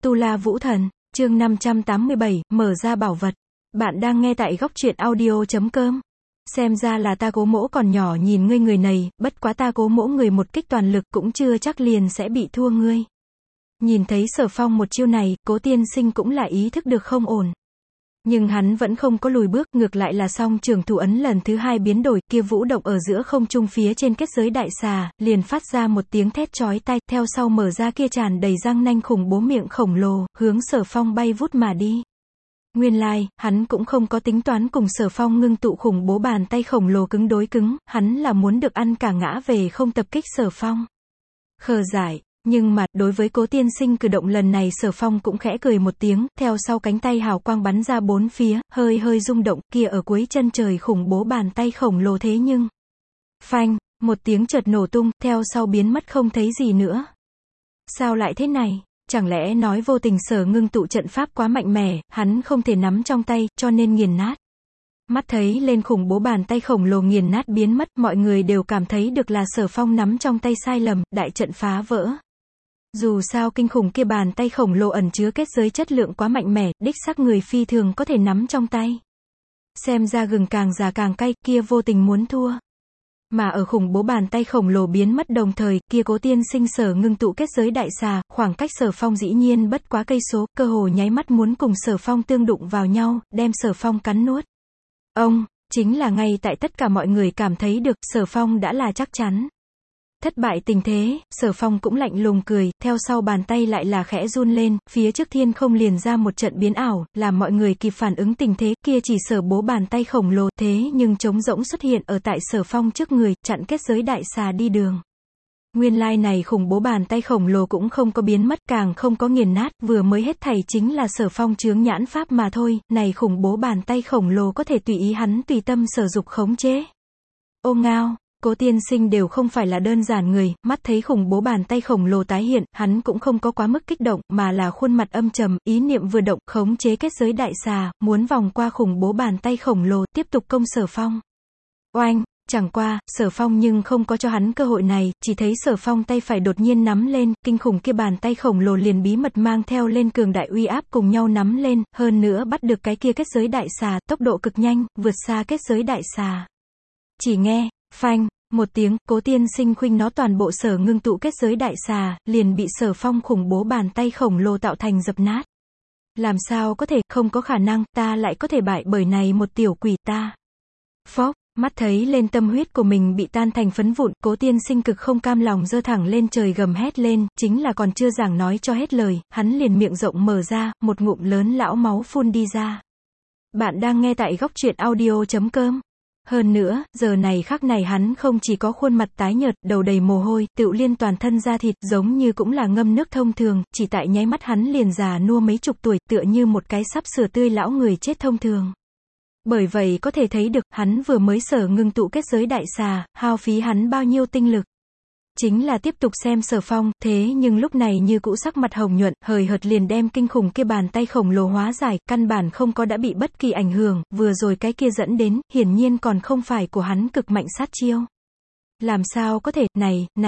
Tu La Vũ Thần, chương 587, mở ra bảo vật. Bạn đang nghe tại góc truyện audio.com. Xem ra là ta Cố Mỗ còn nhỏ nhìn ngươi người này, bất quá ta Cố Mỗ người một kích toàn lực cũng chưa chắc liền sẽ bị thua ngươi. Nhìn thấy Sở Phong một chiêu này, Cố Tiên Sinh cũng là ý thức được không ổn. Nhưng hắn vẫn không có lùi bước, ngược lại là song trường thủ ấn lần thứ hai biến đổi, kia vũ động ở giữa không trung phía trên kết giới đại xà, liền phát ra một tiếng thét chói tai, theo sau mở ra kia tràn đầy răng nanh khủng bố miệng khổng lồ, hướng Sở Phong bay vút mà đi. Nguyên lai, hắn cũng không có tính toán cùng Sở Phong ngưng tụ khủng bố bàn tay khổng lồ cứng đối cứng, hắn là muốn được ăn cả ngã về không tập kích Sở Phong. Khờ dại. Nhưng mà, đối với Cố Tiên Sinh cử động lần này Sở Phong cũng khẽ cười một tiếng, theo sau cánh tay hào quang bắn ra bốn phía, hơi hơi rung động, kia ở cuối chân trời khủng bố bàn tay khổng lồ thế nhưng. Phanh, một tiếng chợt nổ tung, theo sau biến mất không thấy gì nữa. Sao lại thế này? Chẳng lẽ nói vô tình Sở ngưng tụ trận pháp quá mạnh mẽ, hắn không thể nắm trong tay, cho nên nghiền nát. Mắt thấy lên khủng bố bàn tay khổng lồ nghiền nát biến mất, mọi người đều cảm thấy được là Sở Phong nắm trong tay sai lầm, đại trận phá vỡ. Dù sao kinh khủng kia bàn tay khổng lồ ẩn chứa kết giới chất lượng quá mạnh mẽ, đích xác người phi thường có thể nắm trong tay. Xem ra gừng càng già càng cay, kia vô tình muốn thua. Mà ở khủng bố bàn tay khổng lồ biến mất đồng thời, kia Cố Tiên Sinh Sở ngưng tụ kết giới đại xà, khoảng cách Sở Phong dĩ nhiên bất quá cây số, cơ hồ nháy mắt muốn cùng Sở Phong tương đụng vào nhau, đem Sở Phong cắn nuốt. Chính là ngay tại tất cả mọi người cảm thấy được, Sở Phong đã là chắc chắn. Thất bại tình thế, Sở Phong cũng lạnh lùng cười, theo sau bàn tay lại là khẽ run lên, phía trước thiên không liền ra một trận biến ảo, làm mọi người kịp phản ứng tình thế, kia chỉ Sở bố bàn tay khổng lồ, thế nhưng trống rỗng xuất hiện ở tại Sở Phong trước người, chặn kết giới đại xà đi đường. Nguyên lai này khủng bố bàn tay khổng lồ cũng không có biến mất, càng không có nghiền nát, vừa mới hết thảy chính là Sở Phong chướng nhãn pháp mà thôi, này khủng bố bàn tay khổng lồ có thể tùy ý hắn tùy tâm sở dục khống chế. Ô ngao! Cố Tiên Sinh đều không phải là đơn giản người, mắt thấy khủng bố bàn tay khổng lồ tái hiện, hắn cũng không có quá mức kích động, mà là khuôn mặt âm trầm, ý niệm vừa động, khống chế kết giới đại xà, muốn vòng qua khủng bố bàn tay khổng lồ, tiếp tục công Sở Phong. Oanh! Chẳng qua, Sở Phong nhưng không có cho hắn cơ hội này, chỉ thấy Sở Phong tay phải đột nhiên nắm lên, kinh khủng kia bàn tay khổng lồ liền bí mật mang theo lên cường đại uy áp cùng nhau nắm lên, hơn nữa bắt được cái kia kết giới đại xà, tốc độ cực nhanh, vượt xa kết giới đại xà. Chỉ nghe, phanh, một tiếng, Cố Tiên Sinh khuynh nó toàn bộ Sở ngưng tụ kết giới đại xà, liền bị Sở Phong khủng bố bàn tay khổng lồ tạo thành dập nát. Làm sao có thể, không có khả năng, ta lại có thể bại bởi này một tiểu quỷ ta. Phốc, mắt thấy lên tâm huyết của mình bị tan thành phấn vụn, Cố Tiên Sinh cực không cam lòng giơ thẳng lên trời gầm hét lên, chính là còn chưa giảng nói cho hết lời, hắn liền miệng rộng mở ra, một ngụm lớn lão máu phun đi ra. Bạn đang nghe tại góc truyện audio.com. Hơn nữa, giờ này khắc này hắn không chỉ có khuôn mặt tái nhợt, đầu đầy mồ hôi, tựu liên toàn thân da thịt, giống như cũng là ngâm nước thông thường, chỉ tại nháy mắt hắn liền già nua mấy chục tuổi, tựa như một cái sắp sửa tươi lão người chết thông thường. Bởi vậy có thể thấy được, hắn vừa mới Sở ngưng tụ kết giới đại xà, hao phí hắn bao nhiêu tinh lực. Chính là tiếp tục xem Sở Phong, thế nhưng lúc này như cũ sắc mặt hồng nhuận, hời hợt liền đem kinh khủng kia bàn tay khổng lồ hóa giải, căn bản không có đã bị bất kỳ ảnh hưởng, vừa rồi cái kia dẫn đến, hiển nhiên còn không phải của hắn cực mạnh sát chiêu. Làm sao có thể,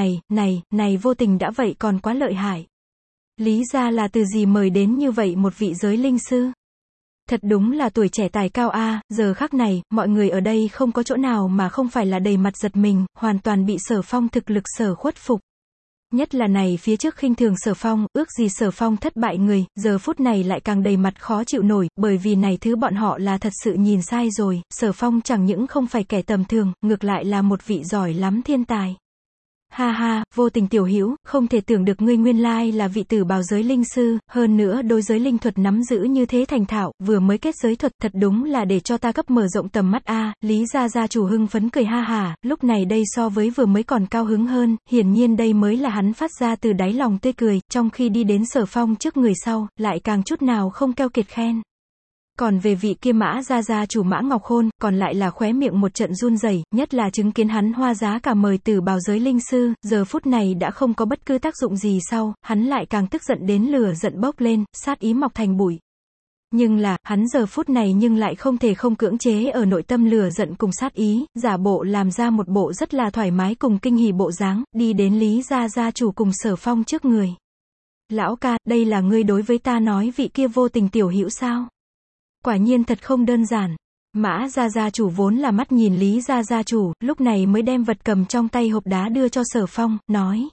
này vô tình đã vậy còn quá lợi hại. Lý ra là từ gì mời đến như vậy một vị giới linh sư? Thật đúng là tuổi trẻ tài cao a, giờ khắc này, mọi người ở đây không có chỗ nào mà không phải là đầy mặt giật mình, hoàn toàn bị Sở Phong thực lực sở khuất phục. Nhất là này phía trước khinh thường Sở Phong, ước gì Sở Phong thất bại người, giờ phút này lại càng đầy mặt khó chịu nổi, bởi vì này thứ bọn họ là thật sự nhìn sai rồi, Sở Phong chẳng những không phải kẻ tầm thường, ngược lại là một vị giỏi lắm thiên tài. Ha ha, vô tình tiểu hữu, không thể tưởng được ngươi nguyên lai là vị tử bào giới linh sư, hơn nữa đối giới linh thuật nắm giữ như thế thành thạo, vừa mới kết giới thuật, thật đúng là để cho ta cấp mở rộng tầm mắt a. Lý gia gia chủ hưng phấn cười ha hả, lúc này đây so với vừa mới còn cao hứng hơn, hiển nhiên đây mới là hắn phát ra từ đáy lòng tươi cười, trong khi đi đến Sở Phong trước người sau, lại càng chút nào không keo kiệt khen. Còn về vị kia Mã gia gia chủ Mã Ngọc Khôn, còn lại là khóe miệng một trận run rẩy, nhất là chứng kiến hắn hoa giá cả mời tử bào giới linh sư, giờ phút này đã không có bất cứ tác dụng gì sau, hắn lại càng tức giận đến lửa giận bốc lên, sát ý mọc thành bụi. Nhưng là, hắn giờ phút này nhưng lại không thể không cưỡng chế ở nội tâm lửa giận cùng sát ý, giả bộ làm ra một bộ rất là thoải mái cùng kinh hỉ bộ dáng, đi đến Lý gia gia chủ cùng Sở Phong trước người. Lão ca, đây là ngươi đối với ta nói vị kia vô tình tiểu hữu sao? Quả nhiên thật không đơn giản. Mã gia gia chủ vốn là mắt nhìn Lý gia gia chủ, lúc này mới đem vật cầm trong tay hộp đá đưa cho Sở Phong, nói.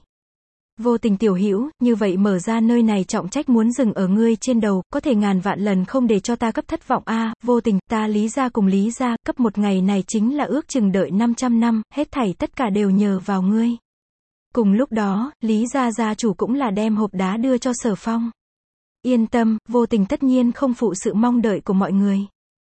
Vô tình tiểu hữu, như vậy mở ra nơi này trọng trách muốn dừng ở ngươi trên đầu, có thể ngàn vạn lần không để cho ta cấp thất vọng a. Vô tình, ta Lý gia cùng Lý gia, cấp một ngày này chính là ước chừng đợi 500 năm, hết thảy tất cả đều nhờ vào ngươi. Cùng lúc đó, Lý gia gia chủ cũng là đem hộp đá đưa cho Sở Phong. Yên tâm, vô tình tất nhiên không phụ sự mong đợi của mọi người.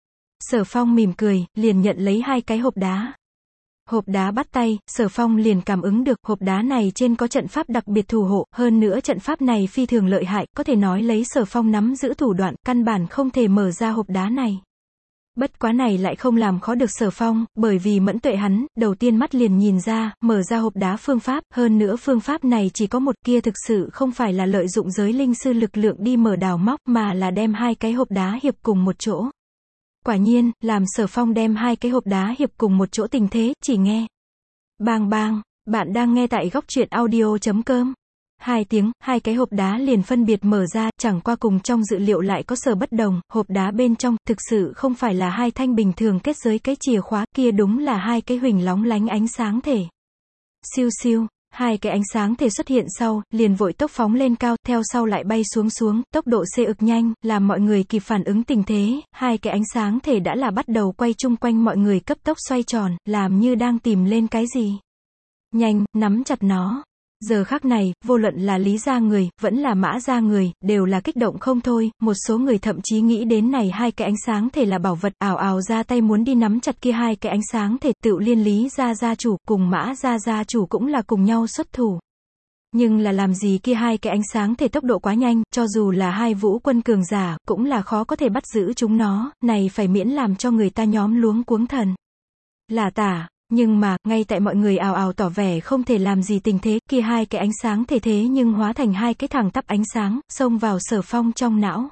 Sở Phong mỉm cười, liền nhận lấy hai cái hộp đá. Hộp đá bắt tay, Sở Phong liền cảm ứng được, hộp đá này trên có trận pháp đặc biệt thủ hộ, hơn nữa trận pháp này phi thường lợi hại, có thể nói lấy Sở Phong nắm giữ thủ đoạn, căn bản không thể mở ra hộp đá này. Bất quá này lại không làm khó được Sở Phong, bởi vì mẫn tuệ hắn, đầu tiên mắt liền nhìn ra, mở ra hộp đá phương pháp, hơn nữa phương pháp này chỉ có một, kia thực sự không phải là lợi dụng giới linh sư lực lượng đi mở đào móc, mà là đem hai cái hộp đá hiệp cùng một chỗ. Quả nhiên, làm Sở Phong đem hai cái hộp đá hiệp cùng một chỗ tình thế, chỉ nghe. Bang bang, bạn đang nghe tại góc truyện audio.com. Hai tiếng, hai cái hộp đá liền phân biệt mở ra, chẳng qua cùng trong dự liệu lại có sở bất đồng, hộp đá bên trong, thực sự không phải là hai thanh bình thường kết giới cái chìa khóa, kia đúng là hai cái huỳnh lóng lánh ánh sáng thể. Siêu siêu. Hai cái ánh sáng thể xuất hiện sau, liền vội tốc phóng lên cao, theo sau lại bay xuống, tốc độ xe ực nhanh, làm mọi người kịp phản ứng tình thế, hai cái ánh sáng thể đã là bắt đầu quay chung quanh mọi người cấp tốc xoay tròn, làm như đang tìm lên cái gì. Nhanh, nắm chặt nó. Giờ khắc này, vô luận là Lý gia người, vẫn là Mã gia người, đều là kích động không thôi, một số người thậm chí nghĩ đến này hai cái ánh sáng thể là bảo vật, ào ào ra tay muốn đi nắm chặt kia hai cái ánh sáng thể, tựu liên Lý gia gia chủ, cùng Mã gia gia chủ cũng là cùng nhau xuất thủ. Nhưng là làm gì kia hai cái ánh sáng thể tốc độ quá nhanh, cho dù là hai vũ quân cường giả, cũng là khó có thể bắt giữ chúng nó, này phải miễn làm cho người ta nhóm luống cuống thần. Là tả. Nhưng mà, ngay tại mọi người ào ào tỏ vẻ không thể làm gì tình thế, kia hai cái ánh sáng thể thế nhưng hóa thành hai cái thẳng tắp ánh sáng, xông vào Sở Phong trong não.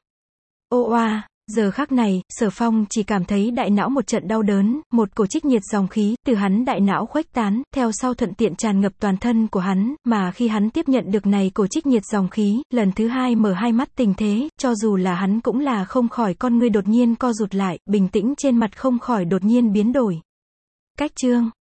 Ô oa, giờ khắc này, Sở Phong chỉ cảm thấy đại não một trận đau đớn, một cổ trích nhiệt dòng khí, từ hắn đại não khuếch tán, theo sau thuận tiện tràn ngập toàn thân của hắn, mà khi hắn tiếp nhận được này cổ trích nhiệt dòng khí, lần thứ hai mở hai mắt tình thế, cho dù là hắn cũng là không khỏi con ngươi đột nhiên co rụt lại, bình tĩnh trên mặt không khỏi đột nhiên biến đổi. Cách chương.